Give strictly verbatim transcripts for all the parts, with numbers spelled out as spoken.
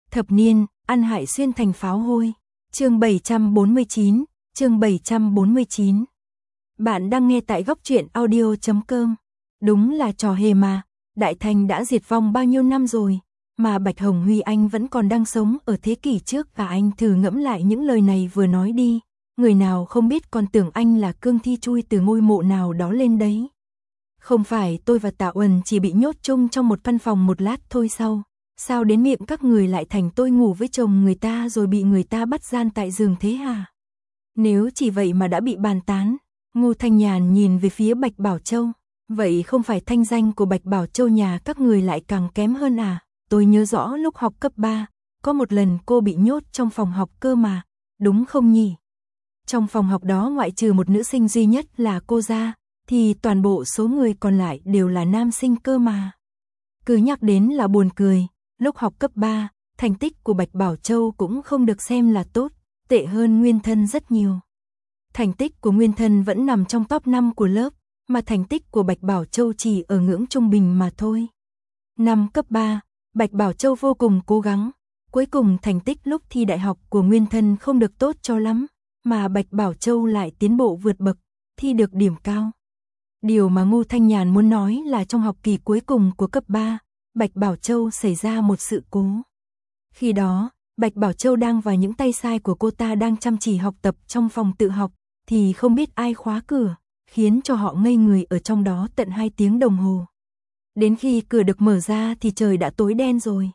Thập niên, ăn hại xuyên thành pháo hôi. Chương bảy trăm bốn mươi chín, chương bảy trăm bốn mươi chín. Bạn đang nghe tại góc truyện audio chấm com. Đúng là trò hề mà, Đại Thành đã diệt vong bao nhiêu năm rồi, mà Bạch Hồng Huy anh vẫn còn đang sống ở thế kỷ trước, và anh thử ngẫm lại những lời này vừa nói đi, người nào không biết còn tưởng anh là cương thi chui từ ngôi mộ nào đó lên đấy. Không phải tôi và Tạ Uẩn chỉ bị nhốt chung trong một căn phòng một lát thôi sao? Sao đến miệng các người lại thành tôi ngủ với chồng người ta rồi bị người ta bắt gian tại giường thế hả? Nếu chỉ vậy mà đã bị bàn tán, Ngô Thanh Nhàn nhìn về phía Bạch Bảo Châu. Vậy không phải thanh danh của Bạch Bảo Châu nhà các người lại càng kém hơn à? Tôi nhớ rõ lúc học cấp ba, có một lần cô bị nhốt trong phòng học cơ mà, đúng không nhỉ? Trong phòng học đó ngoại trừ một nữ sinh duy nhất là cô ra, thì toàn bộ số người còn lại đều là nam sinh cơ mà. Cứ nhắc đến là buồn cười, lúc học cấp ba, thành tích của Bạch Bảo Châu cũng không được xem là tốt, tệ hơn Nguyên Thân rất nhiều. Thành tích của Nguyên Thân vẫn nằm trong top năm của lớp, mà thành tích của Bạch Bảo Châu chỉ ở ngưỡng trung bình mà thôi. Năm cấp ba, Bạch Bảo Châu vô cùng cố gắng, cuối cùng thành tích lúc thi đại học của Nguyên Thân không được tốt cho lắm, mà Bạch Bảo Châu lại tiến bộ vượt bậc, thi được điểm cao. Điều mà Ngô Thanh Nhàn muốn nói là trong học kỳ cuối cùng của cấp ba, Bạch Bảo Châu xảy ra một sự cố. Khi đó, Bạch Bảo Châu đang vào những tay sai của cô ta đang chăm chỉ học tập trong phòng tự học, thì không biết ai khóa cửa, khiến cho họ ngây người ở trong đó tận hai tiếng đồng hồ. Đến khi cửa được mở ra thì trời đã tối đen rồi.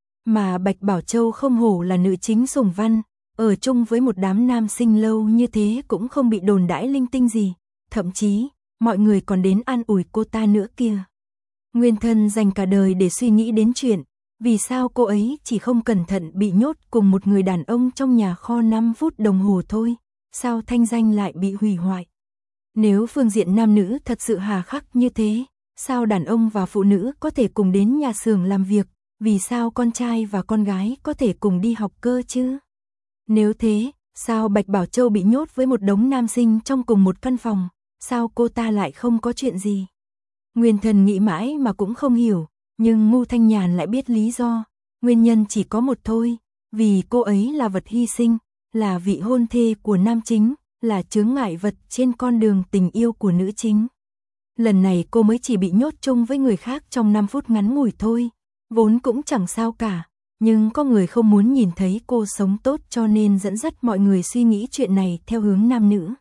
Mà Bạch Bảo Châu không hổ là nữ chính sủng văn, ở chung với một đám nam sinh lâu như thế cũng không bị đồn đãi linh tinh gì, thậm chí, mọi người còn đến an ủi cô ta nữa kia. Nguyên Thân dành cả đời để suy nghĩ đến chuyện, vì sao cô ấy chỉ không cẩn thận bị nhốt cùng một người đàn ông trong nhà kho năm phút đồng hồ thôi, sao thanh danh lại bị hủy hoại. Nếu phương diện nam nữ thật sự hà khắc như thế, sao đàn ông và phụ nữ có thể cùng đến nhà xưởng làm việc, vì sao con trai và con gái có thể cùng đi học cơ chứ? Nếu thế, sao Bạch Bảo Châu bị nhốt với một đống nam sinh trong cùng một căn phòng, sao cô ta lại không có chuyện gì? Nguyên Thần nghĩ mãi mà cũng không hiểu, nhưng Ngô Thanh Nhàn lại biết lý do, nguyên nhân chỉ có một thôi, vì cô ấy là vật hy sinh, là vị hôn thê của nam chính, là chướng ngại vật trên con đường tình yêu của nữ chính. Lần này cô mới chỉ bị nhốt chung với người khác trong năm phút ngắn ngủi thôi, vốn cũng chẳng sao cả, nhưng có người không muốn nhìn thấy cô sống tốt cho nên dẫn dắt mọi người suy nghĩ chuyện này theo hướng nam nữ.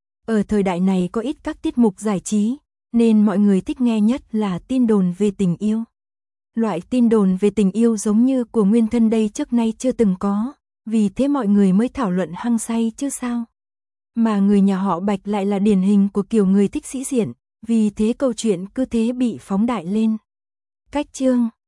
Ở thời đại này có ít các tiết mục giải trí, nên mọi người thích nghe nhất là tin đồn về tình yêu. Loại tin đồn về tình yêu giống như của Nguyên Thân đây trước nay chưa từng có, vì thế mọi người mới thảo luận hăng say chứ sao. Mà người nhà họ Bạch lại là điển hình của kiểu người thích sĩ diện, vì thế câu chuyện cứ thế bị phóng đại lên. Cách chương